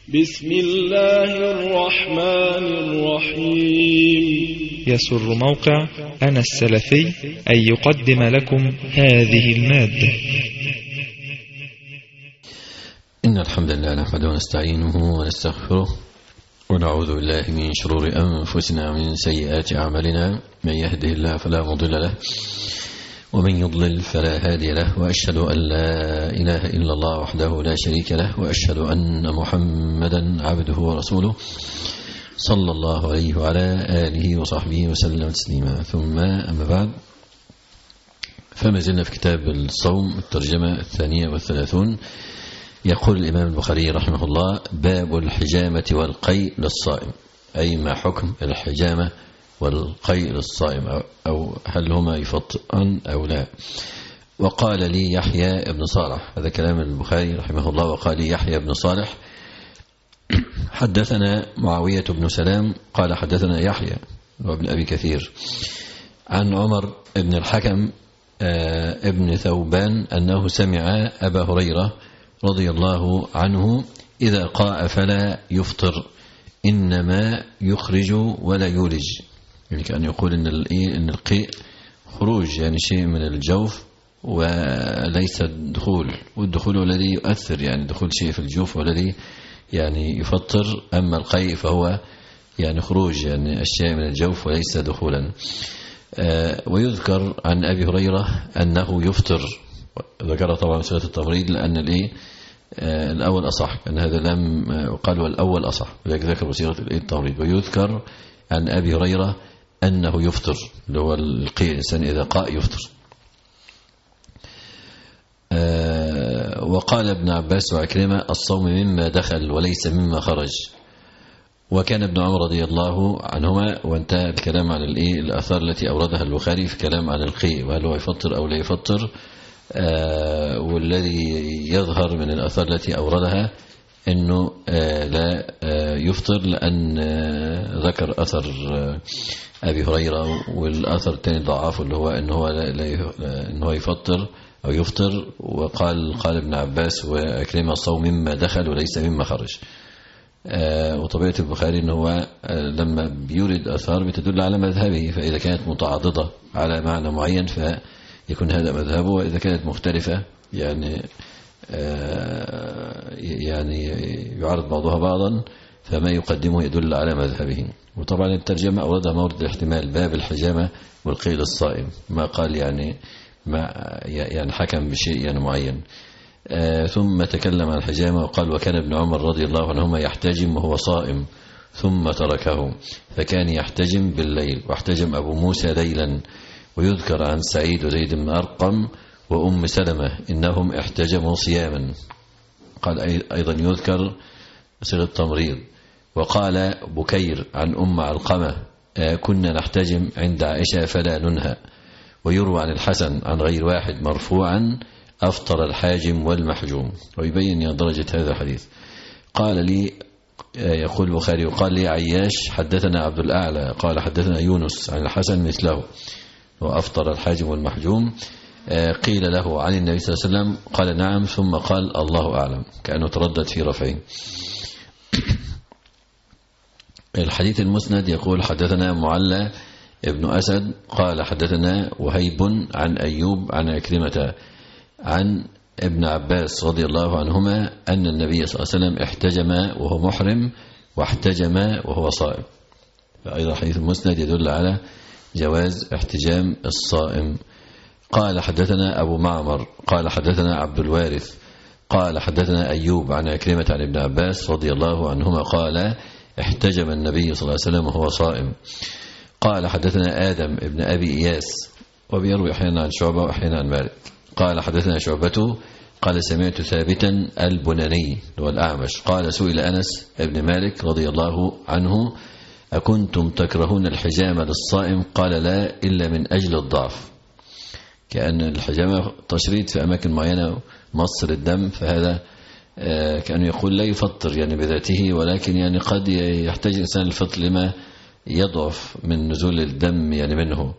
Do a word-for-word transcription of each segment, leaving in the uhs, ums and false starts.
بسم الله الرحمن الرحيم. يسر موقع أنا السلفي أن يقدم لكم هذه المادة. إن الحمد لله نحمده ونستعينه ونستغفره ونعوذ بالله من شرور أنفسنا ومن سيئات أعمالنا، من يهده الله فلا مضل له ومن يضلل فلا هادي له، وأشهد أن لا إله إلا الله وحده لا شريك له، وأشهد أن محمدا عبده ورسوله صلى الله عليه وعلى آله وصحبه وسلم تسليما. ثم أما بعد، فما زلنا في كتاب الصوم الترجمة الثانية والثلاثون. يقول الإمام البخاري رحمه الله: باب الحجامة والقيء للصائم، أي ما حكم الحجامة والقيء للصائم، أو هل هما يفطئان أو لا. وقال لي يحيى بن صالح، هذا كلام البخاري رحمه الله، وقال لي يحيى بن صالح حدثنا معاوية بن سلام قال حدثنا يحيى وابن أبي كثير عن عمر بن الحكم ابن ثوبان أنه سمع أبا هريرة رضي الله عنه إذا قاء فلا يفطر إنما يخرج ولا يولج، يعني كان يقول إن إن القيء خروج، يعني شيء من الجوف وليس الدخول، والدخول الذي يؤثر، يعني دخول شيء في الجوف والذي يعني يفطر، أما القيء فهو يعني خروج، يعني الشيء من الجوف وليس دخولا. ويذكر عن أبي هريرة أنه يفطر، ذكر طبعا سورة التمريض لأن الإيه الأول أصح، أن هذا لم قال والأول أصح، ولكن ذكر سورة التمريض. ويذكر عن أبي هريرة أنه يفطر، اللي هو القيء، الإنسان إذا قاء يفطر. وقال ابن عباس وعكرمة: الصوم مما دخل وليس مما خرج. وكان ابن عمر رضي الله عنهما، وانتهى الكلام عن الإيه الآثار التي أوردها البخاري في كلام عن القيء، وهل هو يفطر أو لا يفطر. آه والذي يظهر من الآثار التي أوردها أنه آه لا آه يفطر، لأن آه ذكر أثر آه أبي هريرة، والأثر الثاني ضعاف اللي هو أنه هو لا لا أنه يفطر أو يفطر. وقال قال ابن عباس وأكرم: الصوم مما دخل وليس مما خرج. آه وطبيعة البخاري أنه هو آه لما بيورد أثار بتدل على مذهبه، فإذا كانت متعاضدة على معنى معين ف يكون هذا مذهبه، وإذا كانت مختلفة يعني آه يعني يعارض بعضها بعضا فما يقدمه يدل على مذهبه. وطبعا الترجمة أوردها مورد الاحتمال، باب الحجامة والقيء للصائم، ما قال يعني ما يعني حكم بشيء يعني معين. آه ثم تكلم عن الحجامة وقال: وكان ابن عمر رضي الله عنهما يحتجم وهو صائم ثم تركه، فكان يحتجم بالليل، واحتجم أبو موسى ليلا. ويذكر عن سعيد وزيد بن أرقم وأم سلمة إنهم احتجموا صياما. قال أيضا يذكر صيغة التمريض. وقال بكير عن أم علقمة: كنا نحتجم عند عائشة فلا ننهى. ويروى عن الحسن عن غير واحد مرفوعا: أفطر الحاجم والمحجوم. ويبين درجة هذا الحديث. قال لي يقول البخاري: وقال لي عياش حدثنا عبد الأعلى قال حدثنا يونس عن الحسن مثله، وأفطر الحاجم والمحجوم. قيل له عن النبي صلى الله عليه وسلم؟ قال نعم، ثم قال الله أعلم، كأنه تردد في رفعه. الحديث المسند يقول: حدثنا معلى ابن أسد قال حدثنا وهيب عن أيوب عن عكرمة عن ابن عباس رضي الله عنهما أن النبي صلى الله عليه وسلم احتجم وهو محرم واحتجم وهو صائم. فأيضا حديث المسند يدل على جواز احتجام الصائم. قال حدثنا أبو معمر قال حدثنا عبد الوارث قال حدثنا أيوب عن عكرمة عن ابن عباس رضي الله عنهما قال: احتجم النبي صلى الله عليه وسلم وهو صائم. قال حدثنا آدم ابن أبي إياس، وبيروي أحيانا عن شعبة وأحيانا عن مالك. قال حدثنا شعبته قال: سمعت ثابتا البناني والأعمش قال: سئل أنس ابن مالك رضي الله عنه: أكنتم تكرهون الحجامة للصائم؟ قال: لا، إلا من أجل الضعف. كأن الحجامة تشريط في أماكن معينة، مصر الدم، فهذا كأنه يقول لا يفطر يعني بذاته، ولكن يعني قد يحتاج الإنسان الفطر لما يضعف من نزول الدم يعني منه.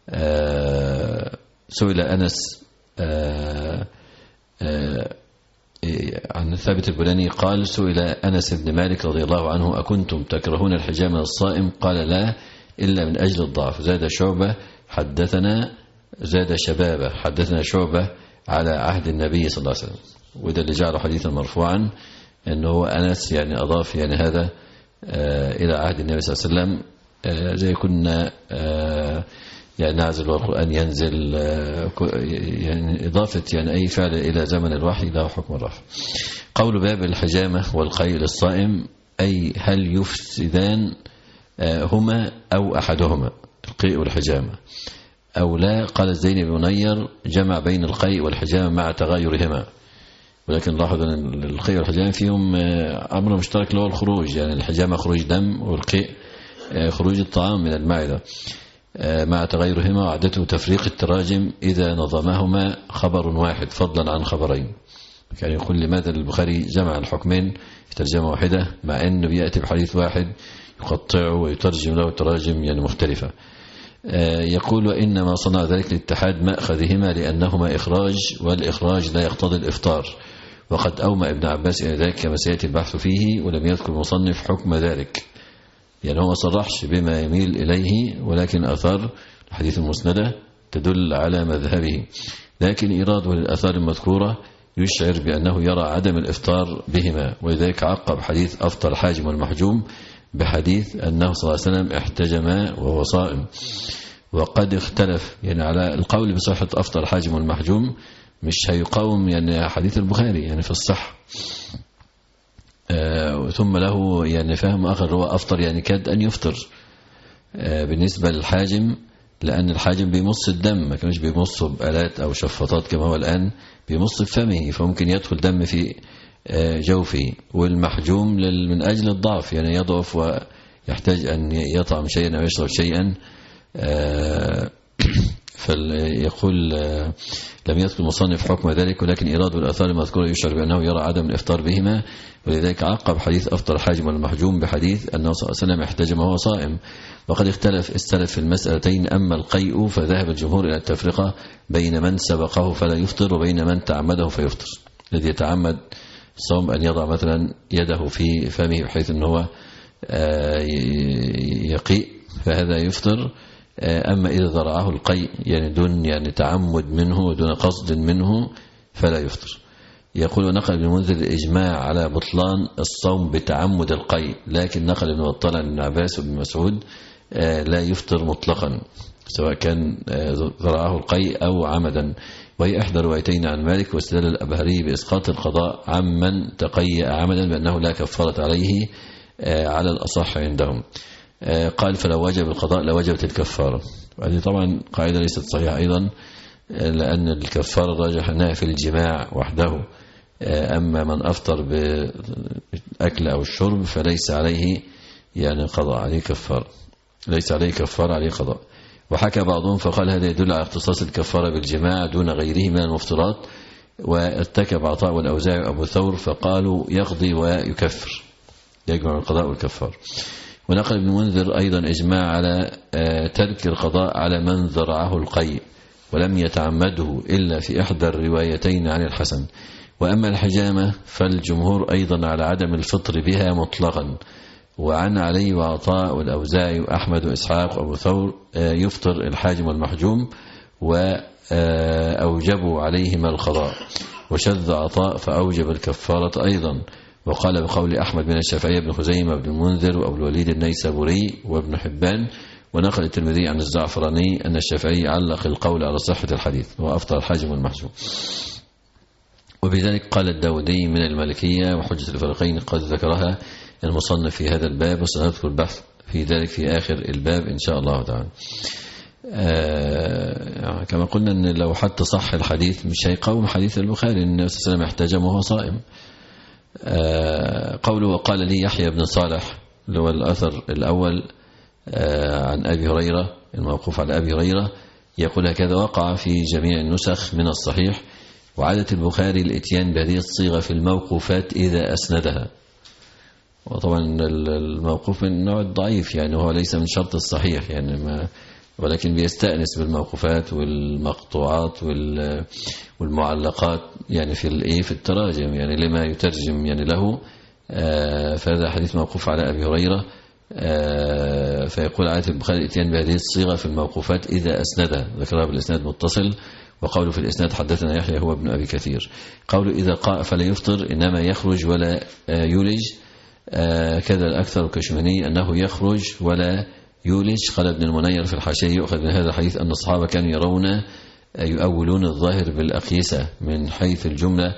سئل أنس عن ثابت البناني قال سئل أنس بن مالك رضي الله عنه أكنتم تكرهون الحجامة للصائم؟ قال لا إلا من أجل الضعف. زاد شعبة حدثنا زاد شبابه حدثنا شعبة على عهد النبي صلى الله عليه وسلم. وده اللي جعله حديثا مرفوعا أنه هو أنس يعني أضاف يعني هذا إلى عهد النبي صلى الله عليه وسلم، زي كنا يعني نازل والقرآن ينزل، يعني إضافة يعني أي فعل إلى زمن الوحي له حكم الرفع. قول باب الحجامة والقيء للصائم أي هل يفسدان هما أو أحدهما القيء والحجامة أو لا؟ قال الزيني بن منير جمع بين القيء والحجامة مع تغايرهما، ولكن لاحظ أن القيء والحجامة فيهم أمر مشترك اللي هو الخروج، يعني الحجامة خروج دم والقيء خروج الطعام من المعدة مع تغيرهما، وعدته تفريق التراجم إذا نظمهما خبر واحد فضلا عن خبرين. يعني يقول لماذا البخاري جمع الحكمين في ترجمة واحدة مع أنه بيأتي بحديث واحد يقطعه ويترجم له تراجم يعني مختلفة. يقول وإنما صنع ذلك لاتحاد مأخذهما لأنهما إخراج، والإخراج لا يقتضي الإفطار، وقد أومأ ابن عباس إلى ذلك كما سيأتي البحث فيه، ولم يذكر المصنف حكم ذلك. يعني هو ما صرحش بما يميل إليه، ولكن أثار الحديث المسندة تدل على مذهبه، لكن إيراده للأثار المذكورة يشعر بأنه يرى عدم الإفطار بهما، ولذلك عقب حديث أفطر الحاجم والمحجوم بحديث أنه صلى الله عليه وسلم احتجم وهو صائم. وقد اختلف يعني على القول بصحة أفطر الحاجم والمحجوم، مش هيقاوم يعني حديث البخاري يعني في الصح. آه ثم له يعني فهم آخر هو أفطر يعني كاد أن يفطر آه بالنسبة للحاجم، لأن الحاجم بيمص الدم، ما كانش بيمصه بآلات أو شفاطات كما هو الآن، بيمص بفمه، فممكن يدخل دم في آه جوفه. والمحجوم من أجل الضعف يعني يضعف ويحتاج أن يطعم شيئا أو يشرب شيئا. آه فيقول لم يذكر المصنف حكم ذلك، ولكن إرادة الآثار المذكورة يشعر بأنه يرى عدم الإفطار بهما، ولذلك عقب حديث أفطر الحاجم والمحجوم بحديث أنه صلى الله عليه وسلم احتجم وهو صائم. وقد اختلف السلف في المسألتين، أما القيء فذهب الجمهور إلى التفرقة بين من سبقه فلا يفطر وبين من تعمده فيفطر. الذي يتعمد الصوم أن يضع مثلا يده في فمه بحيث أنه هو يقيء فهذا يفطر. أما إذا ذرعه القيء يعني دون يعني تعمد منه ودون قصد منه فلا يفطر. يقول نقل ابن المنذر الإجماع على بطلان الصوم بتعمد القيء، لكن نقل ابن بطال عن ابن عباس وابن مسعود لا يفطر مطلقا سواء كان ذرعه القيء أو عمدا، وهي إحدى روايتين عن مالك. واستدل الأبهري بإسقاط القضاء عمن تقيأ عمدا بأنه لا كفارة عليه على الأصح عندهم. قال فلو وجب القضاء لوجبت الكفارة. هذه طبعا قاعدة ليست صحيحة أيضا، لأن الكفارة راجح أنها في الجماع وحده، أما من أفطر بالأكل أو الشرب فليس عليه يعني قضاء، عليه كفارة، ليس عليه كفارة عليه قضاء. وحكى بعضهم فقال هذا يدل على اختصاص الكفارة بالجماع دون غيره من المفطرات. وارتكب عطاء والأوزاعي وأبو ثور فقالوا يقضي ويكفر، يجمع القضاء والكفار. ونقل ابن منذر أيضا إجماع على ترك القضاء على من ذرعه القيء ولم يتعمده إلا في إحدى الروايتين عن الحسن. وأما الحجامة فالجمهور أيضا على عدم الفطر بها مطلقا، وعن علي وعطاء والأوزاعي وأحمد وإسحاق وأبو ثور يفطر الحاجم والمحجوم وأوجبوا عليهما القضاء. وشذ عطاء فأوجب الكفارة أيضا، وقال بقول أحمد من الشافعي بن خزيمة بن المنذر وأبو الوليد النيسابوري وابن حبان. ونقل الترمذي عن الزعفراني أن الشافعي علق القول على صحة الحديث وأفطر الحاجم والمحجوم. وبذلك قال الداودي من المالكية وحجة الفريقين قد ذكرها المصنف في هذا الباب، وسنذكر البحث في ذلك في آخر الباب إن شاء الله تعالى. آه كما قلنا أن لو حتى صح الحديث مش هيقاوم حديث البخاري أن النبي صلى الله عليه وسلم احتجم وهو صائم. آه قوله وقال لي يحيى بن صالح اللي هو الأثر الأول آه عن أبي هريرة الموقوف على أبي هريرة، يقول هكذا وقع في جميع النسخ من الصحيح. وعادة البخاري الاتيان بهذه الصيغة في الموقوفات إذا أسندها، وطبعا الموقوف من النوع الضعيف يعني هو ليس من شرط الصحيح، يعني ما ولكن بيستأنس بالموقوفات والمقطوعات والمعلقات يعني في الايه في التراجم، يعني لما يترجم يعني له. فهذا حديث موقوف على أبي هريرة. فيقول عادة البخاري الاتيان بهذه الصيغة في الموقوفات إذا أسندها، ذكرها بالإسناد متصل. وقوله في الإسناد حدثنا يحيى هو ابن أبي كثير. قوله إذا قاء فلا يفطر إنما يخرج ولا يولج. كذا الأكثر الكشماني أنه يخرج ولا يولج. قال ابن المنير في الحاشية يؤخذ من هذا الحديث أن الصحابة كانوا يرون يؤولون الظاهر بالأقيسة من حيث الجملة،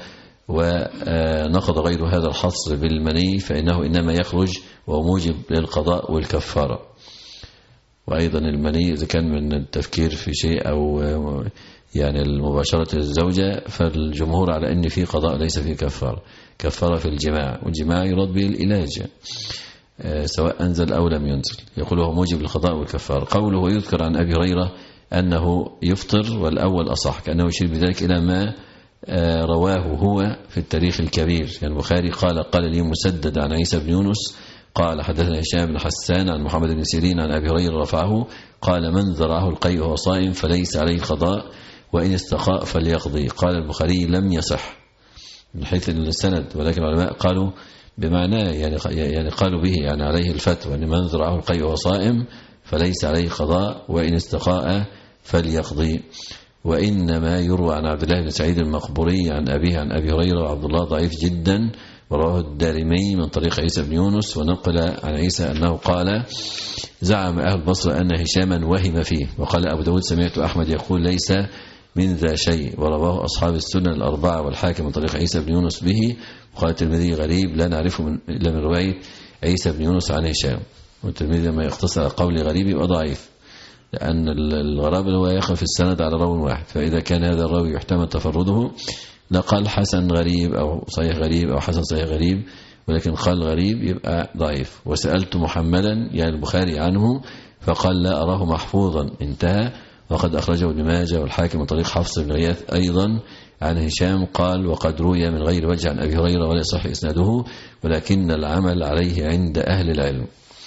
ونقض غير هذا الحصر بالمني فإنه إنما يخرج وموجب للقضاء والكفارة. وأيضا المني إذا كان من التفكير في شيء أو يعني المباشرة الزوجة فالجمهور على أن في قضاء ليس في كفارة. كفارة في الجماع، والجماع يراد به العلاج سواء أنزل أو لم ينزل. يقول هو موجب للقضاء والكفارة. قوله يذكر عن أبي هريرة أنه يفطر والأول أصح، كأنه يشير بذلك إلى ما رواه هو في التاريخ الكبير. يعني البخاري قال قال لي مسدد عن عيسى بن يونس قال حدثنا هشام بن حسان عن محمد بن سيرين عن أبي هريرة رفعه قال من ذرعه القيء وهو صائم فليس عليه قضاء وإن استقاء فليقضي. قال البخاري لم يصح من حيث السند، ولكن العلماء قالوا بمعناه يعني يعني قالوا به يعني عليه الفتوى أن من ذرعه القيء وهو صائم فليس عليه قضاء وإن استقاء فليقضي. وإنما يروى عن عبد الله بن سعيد المقبوري عن أبيه عن أبي هريرة وعبد الله ضعيف جدا، ورواه الدارمي من طريق عيسى بن يونس، ونقل عن عيسى أنه قال زعم أهل البصرة أن هشاما وهم فيه. وقال أبو داود سمعت أحمد يقول ليس من ذا شيء، ورواه أصحاب السنن الأربعة والحاكم من طريق عيسى بن يونس به. وقال الترمذي غريب لا نعرفه من إلا من رواية عيسى بن يونس عن هشام. والترمذي لما يختصر قول غريب يبقى ضعيف، لأن الغراب هو يقف في السند على راوي واحد، فإذا كان هذا الراوي يحتمل تفرده لقال حسن غريب أو صحيح غريب أو حسن صحيح غريب، ولكن قال غريب يبقى ضعيف. وسألت محمدا يعني البخاري عنه فقال لا أراه محفوظا، انتهى. وقد أخرجه ابن ماجه والحاكم من طريق حفص بن غياث أيضا عن هشام قال وقد روي من غير وجه عن أبي هريرة ولا يصح إسناده، ولكن العمل عليه عند أهل العلم.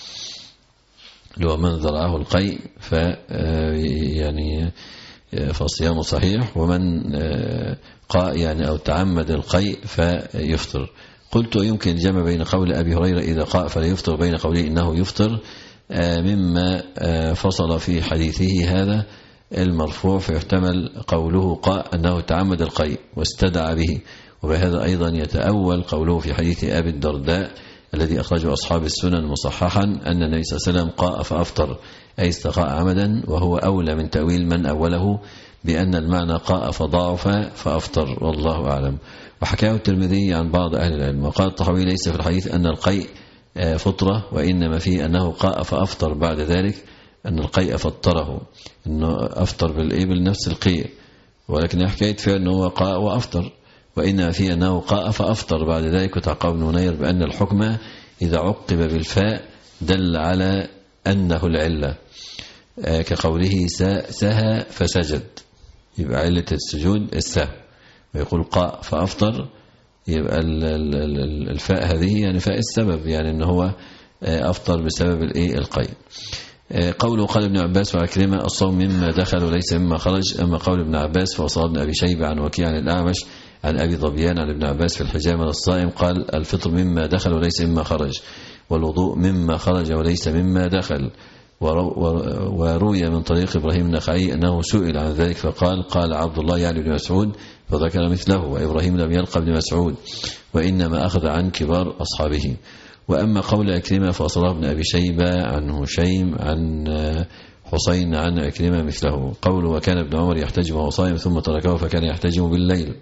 لو من ذرعه القيء ف يعني فصيامه صحيح، ومن قاء يعني أو تعمد القيء فيفطر. قلت يمكن الجمع بين قول أبي هريرة إذا قاء فلا يفطر بين قوله إنه يفطر مما فصل في حديثه هذا المرفوع، فيحتمل قوله قاء أنه تعمد القيء واستدعى به. وبهذا أيضا يتأول قوله في حديث أبي الدرداء الذي أخرجه أصحاب السنن مصححا أن النبي صلى الله عليه وسلم قاء فأفطر أي استقاء عمدا، وهو أولى من تأويل من أوله بأن المعنى قاء فضعف فأفطر، والله أعلم. وحكاه الترمذي عن بعض أهل العلم. وقال الطحاوي ليس في الحديث أن القيء فطرة، وإنما فيه أنه قاء فأفطر بعد ذلك، أن القيء فطره، أنه أفطر بالإبل نفس القيء، ولكن حكاية فيه أنه هو قاء وأفطر، وإنما فيه أنه قاء فأفطر بعد ذلك. وتعقب ابن منير بأن الحكم إذا عقب بالفاء دل على أنه العلة، كقوله سهى فسجد، يبقى علة السجود السهو. ويقول قاء فأفطر، يبقى الفاء هذه يعني فاء السبب، يعني أنه هو أفطر بسبب القيء. قوله قال ابن عباس وعكرمة الصوم مما دخل وليس مما خرج. أما قول ابن عباس فوصل ابن أبي شيبة عن وكيع عن الأعمش عن أبي ظبيان عن ابن عباس في الحجامة للصائم قال الفطر مما دخل وليس مما خرج، والوضوء مما خرج وليس مما دخل. وروي من طريق إبراهيم النخعي أنه سئل عن ذلك فقال قال عبد الله يعني ابن مسعود فذكر مثله، وإبراهيم لم يلقى ابن مسعود وإنما أخذ عن كبار أصحابه. وأما قول أكرمة فأصله ابن أبي شيبة عن هشيم عن حسين عن أكرمة مثله. قوله وكان ابن عمر يحتجم وهو صائم ثم تركه فكان يحتجم بالليل.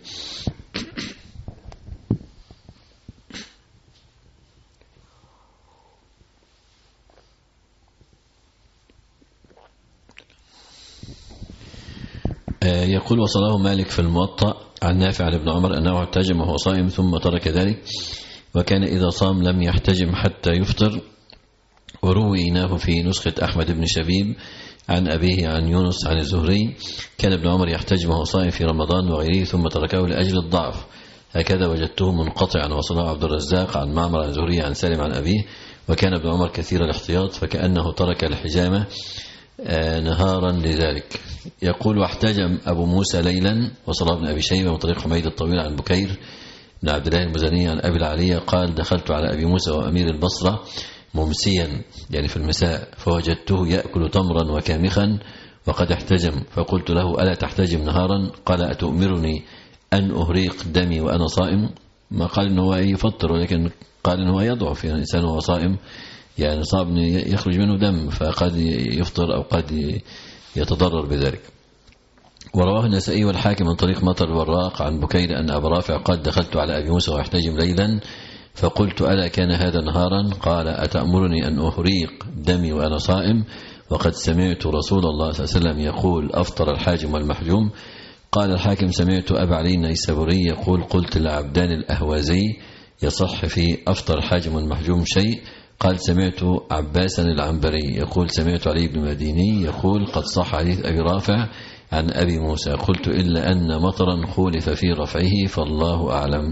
يقول وصله مالك في الموطأ عن نافع عن ابن عمر أنه احتجم وهو صائم ثم ترك ذلك، وكان إذا صام لم يحتجم حتى يفطر. ورويناه في نسخة أحمد بن شبيب عن أبيه عن يونس عن الزهري كان ابن عمر يحتجم وهو صائم في رمضان وغيره ثم تركه لأجل الضعف، هكذا وجدته منقطعا. وصله عبد الرزاق عن معمر عن الزهري عن سالم عن أبيه. وكان ابن عمر كثير الاحتياط فكأنه ترك الحجامة نهارا لذلك. يقول واحتجم أبو موسى ليلا وصلاة بن أبي شيبة وطريق حميد الطويل عن بكير بن عبد الله المزني عن أبي العالية قال دخلت على أبي موسى وأمير البصرة ممسيا يعني في المساء فوجدته يأكل تمرا وكامخا وقد احتجم فقلت له ألا تحتجم نهارا؟ قال أتؤمرني أن أهريق دمي وأنا صائم؟ ما قال إنه هو يفطر ولكن قال إنه يضعف يعني الإنسان وهو صائم يعني صعب يخرج منه دم فقد يفطر أو قد يتضرر بذلك. ورواه النسائي والحاكم من طريق مطر الوراق عن بكير أن أبا رافع قال دخلت على أبي موسى ويحتجم ليلا فقلت ألا كان هذا نهارا؟ قال أتأمرني أن أهريق دمي وأنا صائم وقد سمعت رسول الله صلى الله عليه وسلم يقول أفطر الحاجم والمحجوم. قال الحاكم سمعت أبا علي النيسابوري يقول قلت لعبدان الأهوازي يصح في أفطر الحاجم والمحجوم شيء؟ قال سمعت عباسا العنبري يقول سمعت علي بن مديني يقول قد صح حديث أبي رافع عن أبي موسى قلت إلا أن مطرا خولف في رفعه فالله أعلم.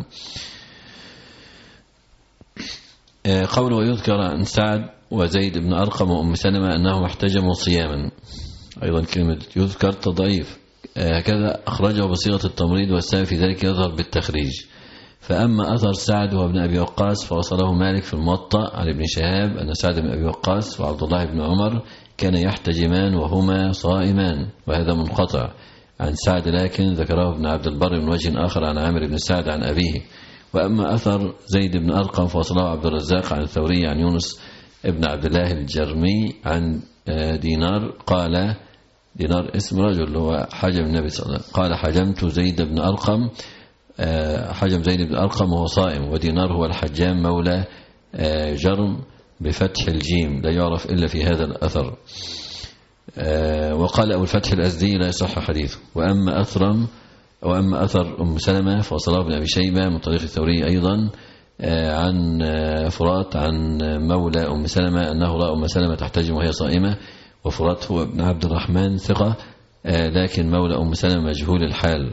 قول ويذكر عن سعد وزيد بن أرقم وأم سلمة أنهم احتجموا صياما أيضا كلمة يذكر تضعيف هكذا أخرجه بصيغة التمريض والسبب في ذلك يظهر بالتخريج. فأما أثر سعد وابن أبي وقاص فوصله مالك في الموطأ عن ابن شهاب أن سعد بن أبي وقاص وعبد الله بن عمر كان يحتجمان وهما صائمان وهذا منقطع عن سعد لكن ذكره ابن عبد البر من وجه آخر عن عامر بن سعد عن أبيه. وأما أثر زيد بن أرقم فوصله عبد الرزاق عن الثوري عن يونس ابن عبد الله الجرمي عن دينار قال دينار اسم رجل هو حجم النبي صلى الله عليه وسلم قال حجمت زيد بن أرقم حجم زيد بن أرقم وهو صائم ودينار هو الحجام مولى جرم بفتح الجيم لا يعرف إلا في هذا الأثر. وقال أبو الفتح الأزدي لا يصح حديثه. وأما أثرم وأما أثر أم سلمة فوصله بن أبي شيبة من طريق الثوري أيضا عن فرات عن مولى أم سلمة أنه رأى أم سلمة تحتجم وهي صائمة وفرات هو ابن عبد الرحمن ثقة لكن مولى أم سلمة مجهول الحال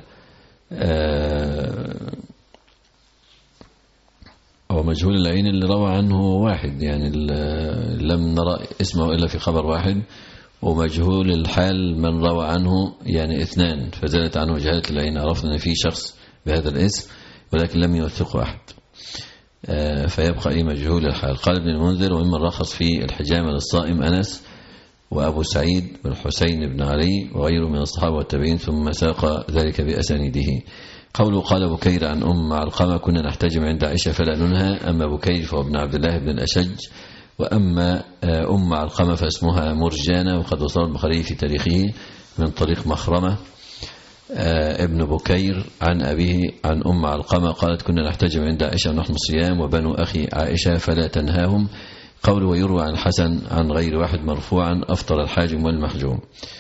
أو مجهول العين اللي روى عنه واحد يعني لم نرى اسمه إلا في خبر واحد ومجهول الحال من روى عنه يعني اثنان فزالت عنه جهالة العين عرفنا أن في شخص بهذا الاسم ولكن لم يوثقه أحد فيبقى أي مجهول الحال. قال ابن المنذر وممن رخص في الحجامة للصائم أنس وأبو سعيد بن حسين بن علي وغيره من الصحابة والتابعين ثم ساق ذلك بأسانيده. قوله قال بكير عن أم علقمة كنا نحتجم عند عائشة فلا ننهى أما بكير فهو ابن عبد الله بن الأشج وأما أم علقمة فاسمها مرجانة وقد وصل البخاري في تاريخه من طريق مخرمة ابن بكير عن أبيه عن أم علقمة قالت كنا نحتجم عند عائشة ونحن صيام وبنو أخي عائشة فلا تنهاهم. قول ويروى عن الحسن عن غير واحد مرفوعا أفطر الحاجم والمحجوم.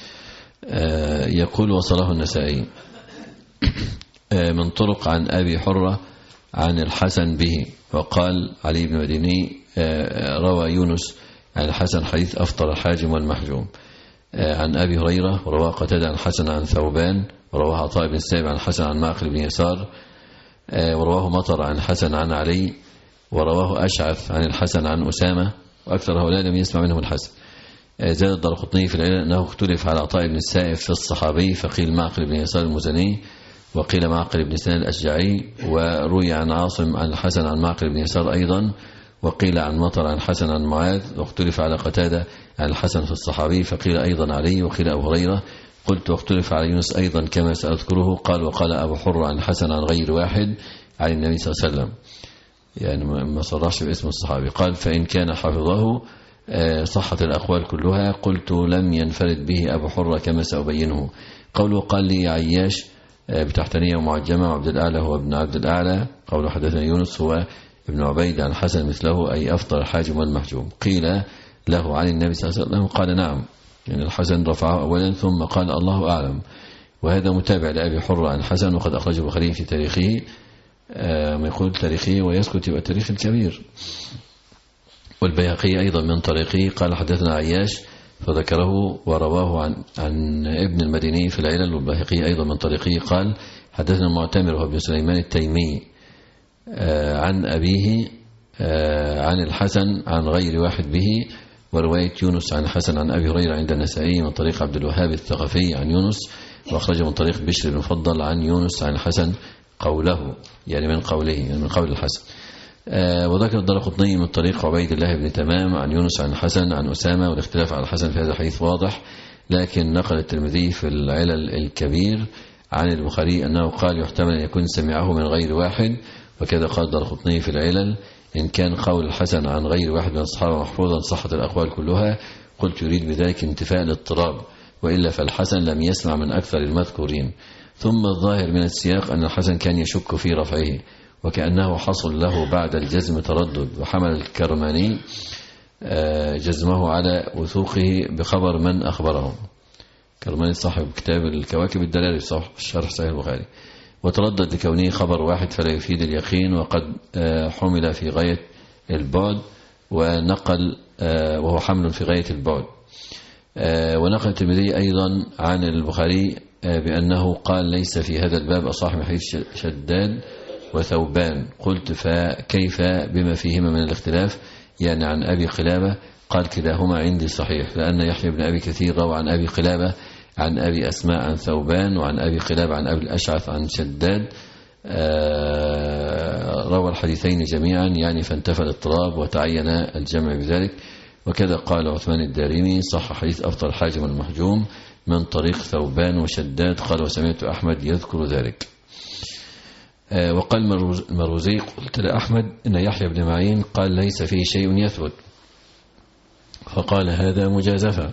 يقول وصله النسائي من طرق عن أبي حرة عن الحسن به وقال علي بن مديني روى يونس عن الحسن حديث أفطر الحاجم والمحجوم. عن أبي هريرة ورواه قتادة عن الحسن عن ثوبان ورواه عطاء بن السائب عن الحسن عن معقل بن يسار ورواه مطر عن الحسن عن علي ورواه أشعث عن الحسن عن أسامة وأكثر هؤلاء لم يسمع منهم الحسن. زاد الدرقطني في العلل أنه اختلف على عطاء بن السائب في الصحابي فقيل معقل بن يسار المزني وقيل معقل بن سنان الأشجعي وروي عن عاصم عن الحسن عن معقل بن يسار أيضا وقيل عن مطر عن الحسن عن معاذ واختلف على قتادة عن الحسن في الصحابي فقيل أيضا علي وقيل أبو هريرة. قلت واختلف على يونس أيضا كما سأذكره. قال وقال أبو حر عن الحسن عن غير واحد عن النبي صلى الله عليه وسلم يعني ما صرحش باسم الصحابي. قال فإن كان حفظه صحت الأقوال كلها. قلت لم ينفرد به أبو حر كما سأبينه. قوله قال لي عياش بتحتانية ومعجمة وعبد الأعلى هو ابن عبد الأعلى. قوله حدثنا يونس هو ابن عبيد عن الحسن مثله أي أفطر الحاجم والمحجوم. قيل له عن النبي صلى الله عليه وسلم قال نعم يعني الحسن رفعه أولا ثم قال الله أعلم وهذا متابع لأبي حر عن الحسن وقد أخرجه البخاري في تاريخه ما يقول تاريخه ويسكت يبقى التاريخ الكبير. والبيهقي أيضا من طريقه قال حدثنا عياش فذكره ورواه عن, عن ابن المديني في العلل. والبيهقي أيضا من طريقه قال حدثنا المعتمر وابن سليمان التيمي عن أبيه عن الحسن عن غير واحد به ورواية يونس عن الحسن عن أبي هريرة عند النسائي من طريق عبد الوهاب الثقفي عن يونس، وأخرجه من طريق بشر بن مفضل عن يونس عن الحسن قوله، يعني من قوله يعني من قول الحسن. آه وذكر الدارقطني من طريق عبيد الله بن تمام عن يونس عن الحسن عن أسامة، والاختلاف على الحسن في هذا الحديث واضح، لكن نقل الترمذي في العلل الكبير عن البخاري أنه قال يحتمل أن يكون سمعه من غير واحد، وكذا قال الدارقطني في العلل إن كان قول الحسن عن غير واحد من الصحابة محفوظا صحت الأقوال كلها، قلت يريد بذلك انتفاء الاضطراب، وإلا فالحسن لم يسمع من أكثر المذكورين. ثم الظاهر من السياق أن الحسن كان يشك في رفعه، وكأنه حصل له بعد الجزم تردد، وحمل الكرماني جزمه على وثوقه بخبر من أخبره. كرماني صاحب كتاب الكواكب الدلالي شرح صحيح البخاري، وتردد لكونه خبر واحد فلا يفيد اليقين، وقد حمل في غاية البعد ونقل وهو حمل في غاية البعد. ونقل الترمذي أيضا عن البخاري بأنه قال ليس في هذا الباب أصح من حديث شداد وثوبان. قلت فكيف بما فيهما من الاختلاف؟ يعني عن أبي قلابة. قال كلاهما عندي صحيح، لأن يحيى بن أبي كثير روى عن أبي قلابة عن أبي أسماء عن ثوبان، وعن أبي قلابة عن أبي الأشعث عن شداد، روى الحديثين جميعا يعني، فانتفى الاضطراب وتعين الجمع بذلك. وكذا قال عثمان الدارمي صح حديث أفطر الحاجم المحجوم من طريق ثوبان وشداد. قال وسمعت أحمد يذكر ذلك. وقال المروزي قلت لأحمد إن يحيى بن معين قال ليس فيه شيء يثبت، فقال هذا مجازفة.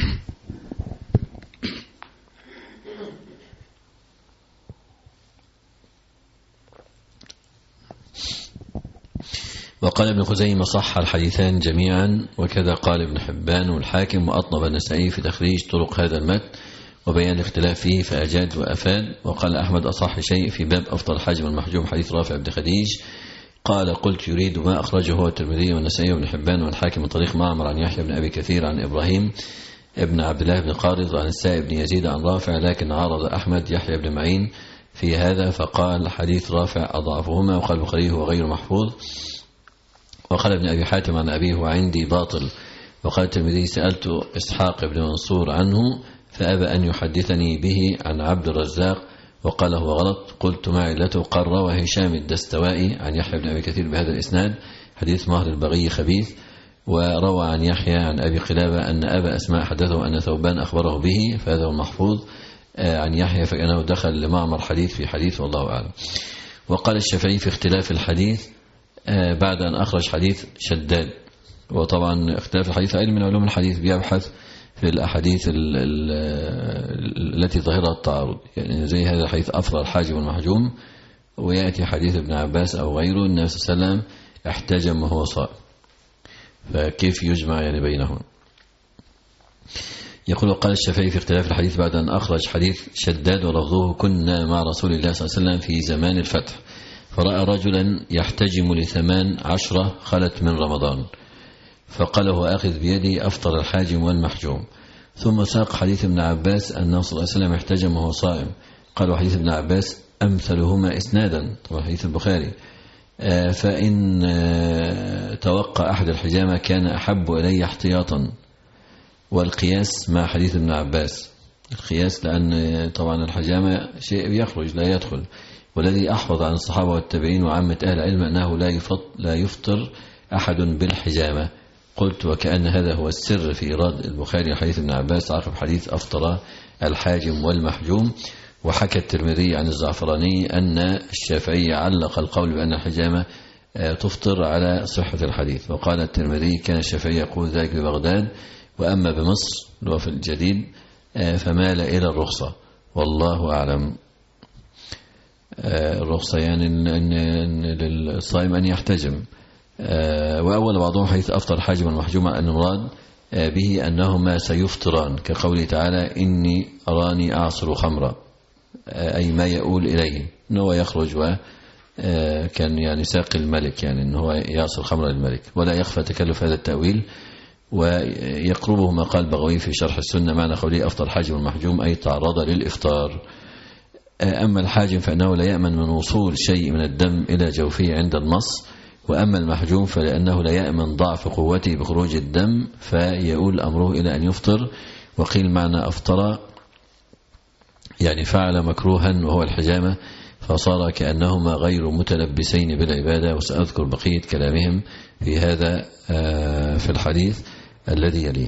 وقال ابن خزيمة صح الحديثان جميعا، وكذا قال ابن حبان والحاكم، وأطنب النسائي في تخريج طرق هذا المتن وبيان الاختلاف فيه فأجاد وأفاد. وقال أحمد أصح شيء في باب أفضل الحاجم المحجوم حديث رافع بن خديج. قال قلت يريد ما أخرجه هو الترمذي والنسائي وابن حبان والحاكم من طريق معمر عن يحيى بن أبي كثير عن إبراهيم ابن عبد الله بن قارض عن السائب بن يزيد عن رافع، لكن عارض أحمد يحيى بن معين في هذا فقال حديث رافع أضعفهما، وقال البخاري هو غير محفوظ. وقال ابن أبي حاتم عن أبيه وعندي باطل. وقال الترمذي سألت إسحاق بن منصور عنه فأبى أن يحدثني به عن عبد الرزاق وقال هو غلط. قلت ما علته؟ قال روى هشام الدستوائي عن يحيى بن أبي كثير بهذا الإسناد حديث مهر البغي خبيث. وروى عن يحيى عن أبي قلابة أن أبا أسماء حدثه أن ثوبان أخبره به، فهذا هو المحفوظ عن يحيى، فإنه دخل لمعمر حديث في حديث والله أعلم. وقال الشافعي في اختلاف الحديث بعد أن أخرج حديث شداد، وطبعا اختلاف الحديث علم من علوم الحديث بيبحث في الأحاديث التي ظاهرها التعارض، يعني زي هذا الحديث أفضل الحاجم المحجوم، ويأتي حديث ابن عباس أو غيره النبي صلى الله عليه وسلم احتجم وهو صائم، فكيف يجمع يعني بينهم؟ يقول وقال الشافعي في اختلاف الحديث بعد أن أخرج حديث شداد ولفظه كنا مع رسول الله صلى الله عليه وسلم في زمان الفتح فرأى رجلا يحتجم لثمان عشرة خلت من رمضان، فقال هو آخذ بيدي أفطر الحاجم والمحجوم. ثم ساق حديث ابن عباس أنه صلى الله عليه وسلم احتجم وهو صائم. قال وحديث ابن عباس أمثلهما إسنادا، طبعا حديث البخاري، فإن توقع أحد الحجامة كان أحب إلي احتياطا. والقياس مع حديث ابن عباس، القياس لأن طبعا الحجامة شيء يخرج لا يدخل، والذي أحفظ عن الصحابة والتابعين وعامة أهل العلم أنه لا يفطر أحد بالحجامة. قلت وكأن هذا هو السر في إيراد البخاري حديث ابن عباس عقب حديث أفطر الحاجم والمحجوم. وحكى الترمذي عن الزعفراني أن الشافعي علق القول بأن الحجامة تفطر على صحة الحديث، وقال الترمذي كان الشافعي يقول ذلك ببغداد، وأما بمصر اللي هو في الجديد فمال إلى الرخصة والله أعلم. الرخصة يعني أن للصائم أن يحتجم. وأول بعضهم حيث أفطر الحاجم والمحجوم أن المراد به أنهما سيفطران كقوله تعالى إني أراني أعصر خمرا، أي ما يؤول إليه أنه يخرج وكان يعني ساقي الملك، يعني أنه يعصر خمرا للملك، ولا يخفى تكلف هذا التأويل. ويقربه ما قال بغوي في شرح السنة معنى قوله أفطر الحاجم والمحجوم أي تعرض للإفطار. أما الحاجم فإنه لا يأمن من وصول شيء من الدم إلى جوفه عند المص، وأما المحجوم فلأنه لا يأمن ضعف قوته بخروج الدم فيؤول أمره إلى أن يفطر. وقيل معنى أفطر يعني فعل مكروها وهو الحجامة، فصار كأنهما غير متلبسين بالعبادة. وسأذكر بقية كلامهم في هذا في الحديث الذي يليه.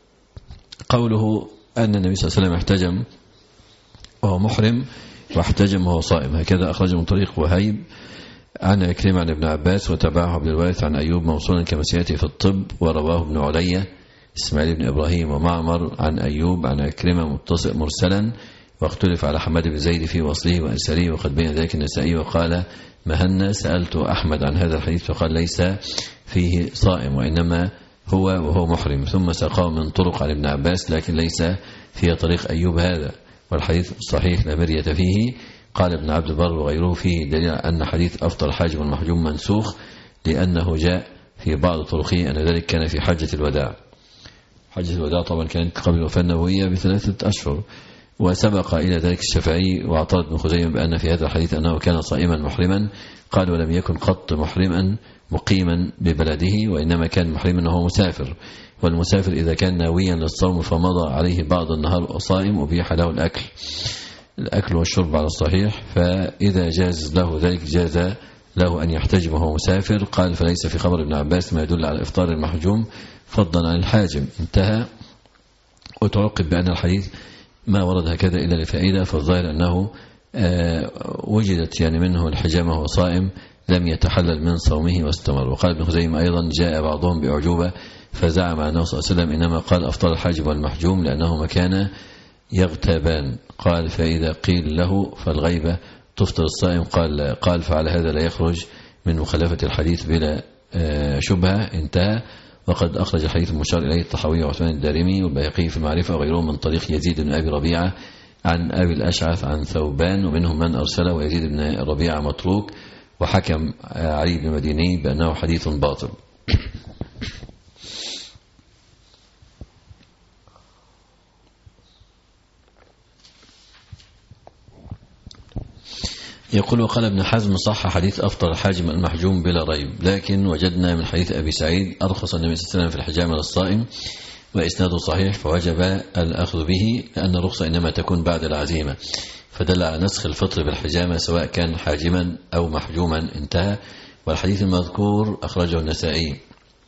قوله أن النبي صلى الله عليه وسلم احتجم وهو محرم واحتجم وهو صائم، هكذا أخرج من طريق وهيب عن عكرمة عن ابن عباس وتبعه عبد الوارث عن أيوب موصولا كما سيأتي في الطب. ورواه ابن علية إسماعيل بن إبراهيم ومعمر عن أيوب عن عكرمة متصل مرسلا، واختلف على حماد بن زيد في وصله وإرساله، وقد بين ذلك النسائي وقال مهنا سألت أحمد عن هذا الحديث فقال ليس فيه صائم وإنما هو وهو محرم، ثم ساقاه من طرق عن ابن عباس لكن ليس فيه طريق أيوب هذا، والحديث صحيح لا مرية فيه. قال ابن عبد البر وغيره فيه دليل أن حديث أفطر الحاجم والمحجوم منسوخ، لأنه جاء في بعض طرقه أن ذلك كان في حجة الوداع. حجة الوداع طبعا كانت قبل الوفاة النبوية بثلاثة أشهر. وسبق إلى ذلك الشافعي واعترض ابن خزيمة بأن في هذا الحديث أنه كان صائما محرما، قال ولم يكن قط محرما مقيما ببلده، وإنما كان محرما وهو مسافر، والمسافر إذا كان ناويا للصوم فمضى عليه بعض النهار صائم أبيح له الأكل الأكل والشرب على الصحيح، فإذا جاز له ذلك جاز له أن يحتجم وهو مسافر. قال فليس في خبر ابن عباس ما يدل على إفطار المحجوم فضلا عن الحاجم، انتهى. وتعقب بأن الحديث ما ورد هكذا إلا لفائدة، فالظاهر أنه وجدت يعني منه الحجامة وهو صائم لم يتحلل من صومه واستمر. وقال ابن خزيمة أيضا جاء بعضهم بأعجوبة فزعم أنه صلى الله عليه وسلم إنما قال أفطر الحاجب والمحجوم لأنهما كان يغتابان. قال فإذا قيل له فالغيبة تفطر الصائم قال قال فعلى هذا لا يخرج من مخالفة الحديث بلا شبهة، انتهى. وقد أخرج الحديث المشار إليه الطحاوي وعثمان الدارمي والبيهقي في المعرفة وغيرهم من طريق يزيد بن أبي ربيعة عن أبي الأشعث عن ثوبان، ومنهم من أرسله ويزيد بن ربيعة متروك، وحكم علي بن مديني بأنه حديث باطل. يقول وقال ابن حزم صح حديث أفطر الحاجم المحجوم بلا ريب، لكن وجدنا من حديث أبي سعيد أرخص النبي صلى الله عليه وسلم في الحجامة للصائم وإسناده صحيح فوجب الأخذ به، لأن الرخصة إنما تكون بعد العزيمة، فدل على نسخ الفطر بالحجامة سواء كان حاجما أو محجوما، انتهى. والحديث المذكور أخرجه النسائي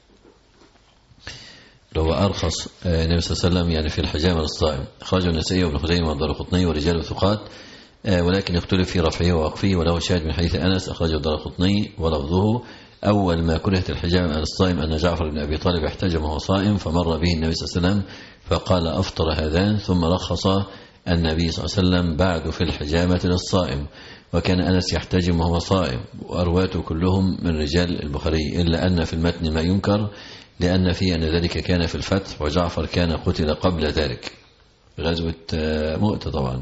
لو أرخص النبي صلى الله عليه وسلم يعني في الحجامة للصائم، أخرجه النسائي وابن خزيمة والدارقطني ورجال ثقات، ولكن يختلف في رفعه ووقفه، وله شاهد من حديث أنس أخرجه الدارقطني ولفظه أول ما كرهت الحجامة على الصائم أن جعفر بن أبي طالب احتجم وهو صائم فمر به النبي صلى الله عليه وسلم فقال أفطر هذان، ثم رخص النبي صلى الله عليه وسلم بعد في الحجامة للصائم، وكان أنس يحتجم وهو صائم، وأرواته كلهم من رجال البخاري، إلا أن في المتن ما ينكر لأن فيه أن ذلك كان في الفتح وجعفر كان قتل قبل ذلك غزوة مؤتة طبعا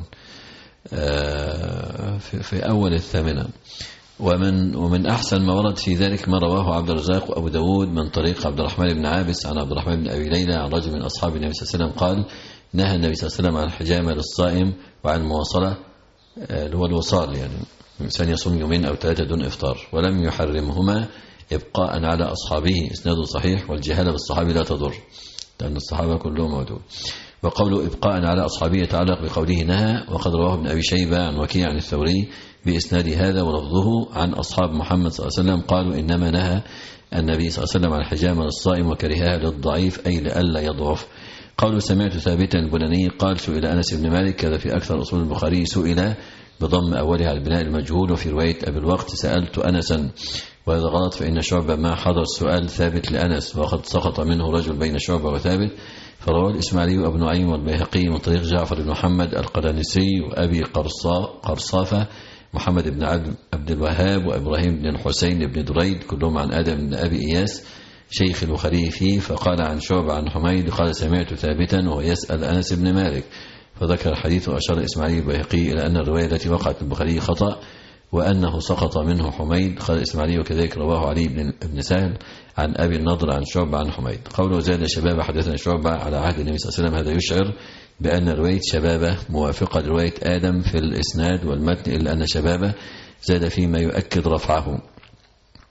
في أول الثامنة. ومن ومن أحسن ما ورد في ذلك ما رواه عبد الرزاق وأبو داود من طريق عبد الرحمن بن عابس عن عبد الرحمن بن أبي ليلى عن رجل من أصحاب النبي صلى الله عليه وسلم قال نهى النبي صلى الله عليه وسلم عن الحجامة للصائم وعن المواصلة اللي هو الوصال، يعني الإنسان يصوم يومين أو ثلاثة دون إفطار، ولم يحرمهما إبقاء على أصحابه، إسناده صحيح، والجهالة بالصحابي لا تضر لأن الصحابة كلهم موجود. وقوله إبقاء على أصحابه يتعلق بقوله نهى، وقد رواه ابن أبي شيبة عن وكيع عن الثوري بإسناد هذا ولفظه عن أصحاب محمد صلى الله عليه وسلم قالوا إنما نهى النبي صلى الله عليه وسلم عن الحجامة للصائم وكرهها للضعيف أي لئلا يضعف. قالوا سمعت ثابتا البناني قال سئل أنس بن مالك كذا في أكثر أصول البخاري سئل بضم أولها على البناء المجهول، وفي رواية أبي الوقت سألت أنسا، وهذا غلط فإن شعبة ما حضر السؤال ثابت لأنس وقد سقط منه رجل بين شعبة وثابت، فرواه الإسماعيلي وابن نعيم والبيهقي من طريق جعفر بن محمد القرنسي وأبي قرصافة محمد بن عبد الوهاب وإبراهيم بن الحسين بن دريد كلهم عن آدم بن أبي إياس شيخ البخاري فيه، فقال عن شعبة عن حميد قال سمعت ثابتا وهو يسأل أنس بن مالك، فذكر الحديث وأشار الإسماعيلي البيهقي إلى أن الرواية التي وقعت البخاري خطأ وأنه سقط منه حميد. قال الإسماعيلي وكذلك رواه علي بن ابن سهل عن أبي النضر عن شعبة عن حميد. قوله زاد شبابة حدثنا شعبة على عهد النبي صلى الله عليه وسلم، هذا يشعر بأن رواية شبابة موافقة لرواية آدم في الإسناد والمتن، إلا أن شبابة زاد فيما يؤكد رفعه.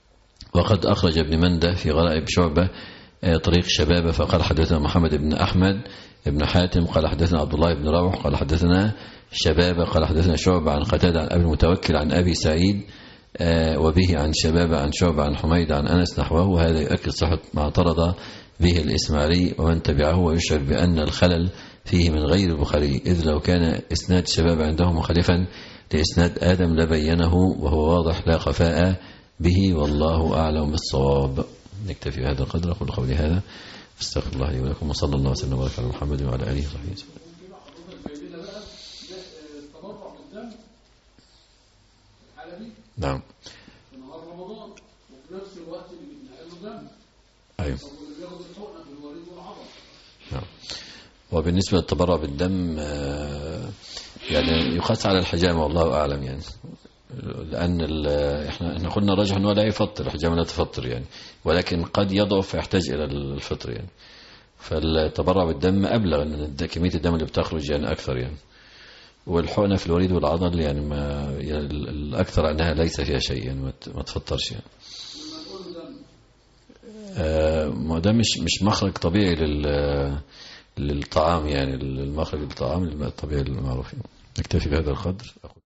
وقد أخرج ابن منده في غرائب شعبة طريق شبابة فقال حدثنا محمد بن أحمد بن حاتم قال حدثنا عبد الله بن روح قال حدثنا شبابة قال حدثنا شعبة عن قتادة عن أبي المتوكل عن أبي سعيد وبه عن شبابة عن شعبة عن حميد عن أنس نحوه. وهذا يؤكد صحة ما اعترض به الإسماعيلي ومن تبعه ويشعر بأن الخلل فيه من غير البخاري، إذ لو كان إسناد شباب عنده مخالفا لإسناد آدم لبينه وهو واضح لا خفاء به، والله أعلم بالصواب. نكتفي بهذا القدر. أقول قولي هذا استغفر الله لي ولكم وصلى الله وسلم وبارك على محمد وعلى آله وصحبه وسلم. نعم. أيوه. نعم. وبالنسبة للتبرع بالدم يعني يقاس على الحجامة والله أعلم يعني، لأن احنا احنا قلنا الرجح أنه لا يفطر، الحجامة لا تفطر يعني، ولكن قد يضعف فيحتاج إلى الفطر يعني. فالتبرع بالدم أبلغ أن كمية الدم اللي بتخرج يعني أكثر يعني. والحقنة في الوريد والعضل يعني ما يعني الأكثر أنها ليس فيها شيء يعني ما تفطرش يعني. ما ده مش مش مخرج طبيعي لل للطعام يعني، المخرج للطعام الطبيعي المعروف. نكتفي بهذا القدر.